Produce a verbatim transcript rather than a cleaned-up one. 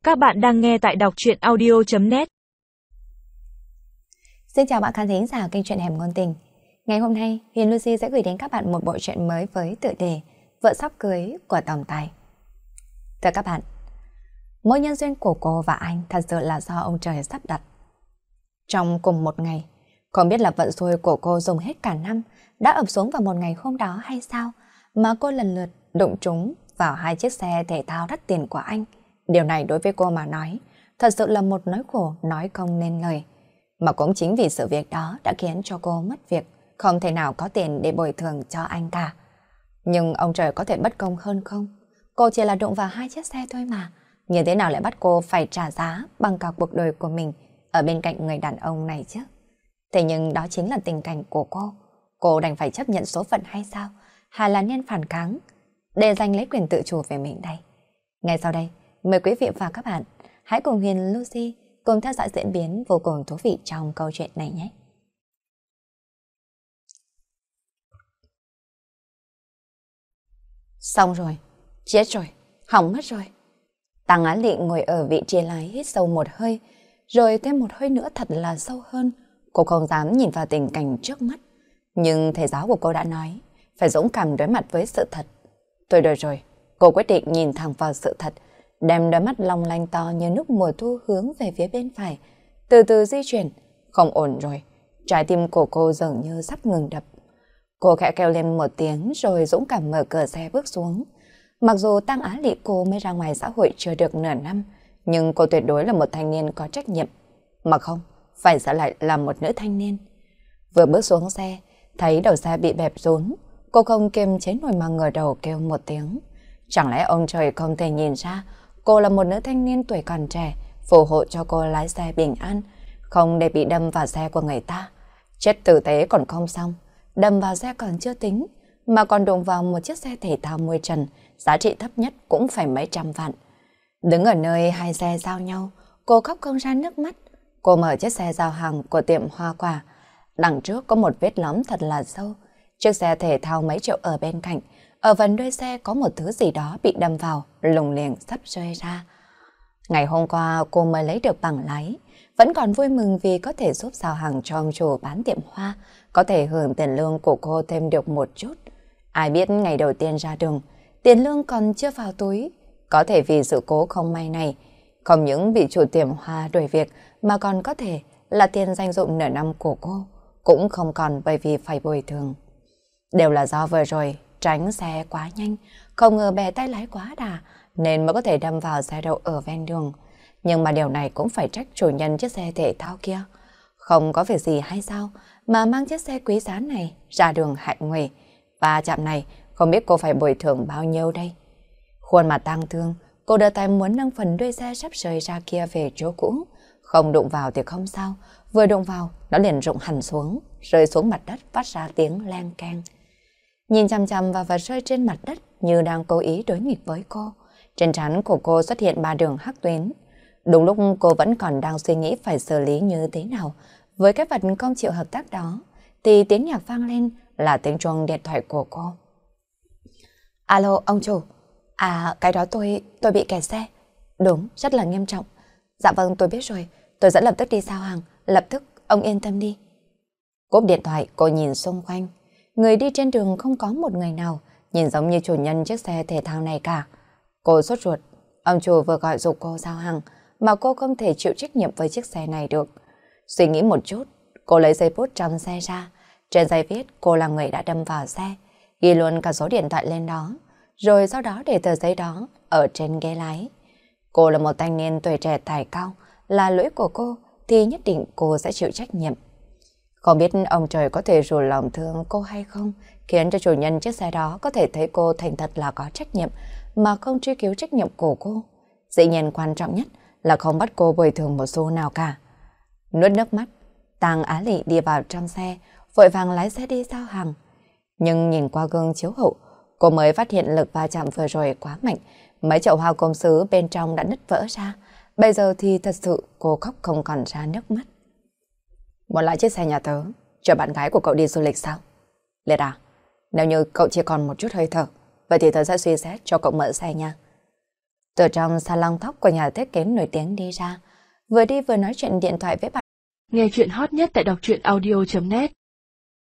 Các bạn đang nghe tại đọc truyện audio chấm net. Xin chào bạn khán thính giả kênh truyện Hẻm Ngôn Tình. Ngày hôm nay, Huyền Lucy sẽ gửi đến các bạn một bộ truyện mới với tựa đề Vợ sắp cưới của tổng tài. Thưa các bạn, mối nhân duyên của cô và anh thật sự là do ông trời sắp đặt. Trong cùng một ngày, không biết là vận xui của cô dùng hết cả năm đã ập xuống vào một ngày hôm đó hay sao mà cô lần lượt đụng trúng vào hai chiếc xe thể thao đắt tiền của anh. Điều này đối với cô mà nói, thật sự là một nỗi khổ nói không nên lời. Mà cũng chính vì sự việc đó đã khiến cho cô mất việc, không thể nào có tiền để bồi thường cho anh cả. Nhưng ông trời có thể bất công hơn không? Cô chỉ là đụng vào hai chiếc xe thôi mà. Như thế nào lại bắt cô phải trả giá bằng cả cuộc đời của mình ở bên cạnh người đàn ông này chứ? Thế nhưng đó chính là tình cảnh của cô. Cô đành phải chấp nhận số phận hay sao? Hay là nên phản kháng để giành lấy quyền tự chủ về mình đây? Ngay sau đây, mời quý vị và các bạn hãy cùng Huyền Lucy cùng theo dõi diễn biến vô cùng thú vị trong câu chuyện này nhé. Xong rồi, chết rồi, hỏng mất rồi. Tăng Á Lị ngồi ở vị trí lái hít sâu một hơi, rồi thêm một hơi nữa thật là sâu hơn. Cô không dám nhìn vào tình cảnh trước mắt. Nhưng thầy giáo của cô đã nói, phải dũng cảm đối mặt với sự thật. Tôi được rồi, cô quyết định nhìn thẳng vào sự thật, đem đôi mắt long lanh to như nước mùa thu hướng về phía bên phải, từ từ di chuyển. Không ổn rồi, trái tim của cô dường như sắp ngừng đập. Cô khẽ kêu lên một tiếng rồi dũng cảm mở cửa xe bước xuống. Mặc dù Tăng Á Lị cô mới ra ngoài xã hội chưa được nửa năm, nhưng cô tuyệt đối là một thanh niên có trách nhiệm. Mà không, phải sẽ lại là một nữ thanh niên. Vừa bước xuống xe, thấy đầu xe bị bẹp rốn, cô không kiềm chế nổi mà ngửa đầu kêu một tiếng. Chẳng lẽ ông trời không thể nhìn ra cô là một nữ thanh niên tuổi còn trẻ, phù hộ cho cô lái xe bình an, không để bị đâm vào xe của người ta. Chết tử tế còn không xong, đâm vào xe còn chưa tính, mà còn đụng vào một chiếc xe thể thao mui trần, giá trị thấp nhất cũng phải mấy trăm vạn. Đứng ở nơi hai xe giao nhau, cô khóc không ra nước mắt. Cô mở chiếc xe giao hàng của tiệm hoa quả. Đằng trước có một vết lõm thật là sâu. Chiếc xe thể thao mấy triệu ở bên cạnh, ở phần đuôi xe có một thứ gì đó bị đâm vào, lùng liền sắp rơi ra. Ngày hôm qua cô mới lấy được bằng lái, vẫn còn vui mừng vì có thể giúp giao hàng cho ông chủ bán tiệm hoa, có thể hưởng tiền lương của cô thêm được một chút. Ai biết ngày đầu tiên ra đường, tiền lương còn chưa vào túi. Có thể vì sự cố không may này, không những bị chủ tiệm hoa đuổi việc mà còn có thể là tiền dành dụm nửa năm của cô, cũng không còn bởi vì phải bồi thường. Đều là do vừa rồi tránh xe quá nhanh, không ngờ bè tay lái quá đà nên mới có thể đâm vào xe đậu ở ven đường. Nhưng mà điều này cũng phải trách chủ nhân chiếc xe thể thao kia. Không có việc gì hay sao mà mang chiếc xe quý giá này ra đường hại người. Và chạm này không biết cô phải bồi thường bao nhiêu đây. Khuôn mặt tang thương, cô đưa tay muốn nâng phần đuôi xe sắp rời ra kia về chỗ cũ. Không đụng vào thì không sao, vừa đụng vào nó liền rụng hẳn xuống, rơi xuống mặt đất phát ra tiếng len keng. Nhìn chằm chằm vào vật rơi trên mặt đất như đang cố ý đối nghịch với cô. Trên trán của cô xuất hiện ba đường hắc tuyến. Đúng lúc cô vẫn còn đang suy nghĩ phải xử lý như thế nào với cái vật không chịu hợp tác đó, thì tiếng nhạc vang lên là tiếng chuông điện thoại của cô. Alo, ông chủ. À, cái đó tôi, tôi bị kẹt xe. Đúng, rất là nghiêm trọng. Dạ vâng, tôi biết rồi. Tôi sẽ lập tức đi giao hàng. Lập tức, ông yên tâm đi. Cúp điện thoại, cô nhìn xung quanh. Người đi trên đường không có một người nào nhìn giống như chủ nhân chiếc xe thể thao này cả. Cô sốt ruột. Ông chủ vừa gọi giục cô giao hàng mà cô không thể chịu trách nhiệm với chiếc xe này được. Suy nghĩ một chút, cô lấy giấy bút trong xe ra. Trên giấy viết cô là người đã đâm vào xe, ghi luôn cả số điện thoại lên đó, rồi sau đó để tờ giấy đó ở trên ghế lái. Cô là một thanh niên tuổi trẻ tài cao, là lỗi của cô thì nhất định cô sẽ chịu trách nhiệm. Không biết ông trời có thể rủ lòng thương cô hay không, khiến cho chủ nhân chiếc xe đó có thể thấy cô thành thật là có trách nhiệm mà không truy cứu trách nhiệm của cô. Dĩ nhiên quan trọng nhất là không bắt cô bồi thường một xu nào cả. Nuốt nước mắt, Tăng Á Lị đi vào trong xe, vội vàng lái xe đi giao hàng. Nhưng nhìn qua gương chiếu hậu, cô mới phát hiện lực va chạm vừa rồi quá mạnh, mấy chậu hoa công sứ bên trong đã nứt vỡ ra. Bây giờ thì thật sự cô khóc không còn ra nước mắt. Muốn lại chiếc xe nhà tớ, chở bạn gái của cậu đi du lịch sao? Liệt à, nếu như cậu chỉ còn một chút hơi thở, vậy thì tớ sẽ suy xét cho cậu mượn xe nha. từ trong salon tóc của nhà thiết kế nổi tiếng đi ra, vừa đi vừa nói chuyện điện thoại với bạn. Nghe chuyện hot nhất tại đọc truyện audio chấm net.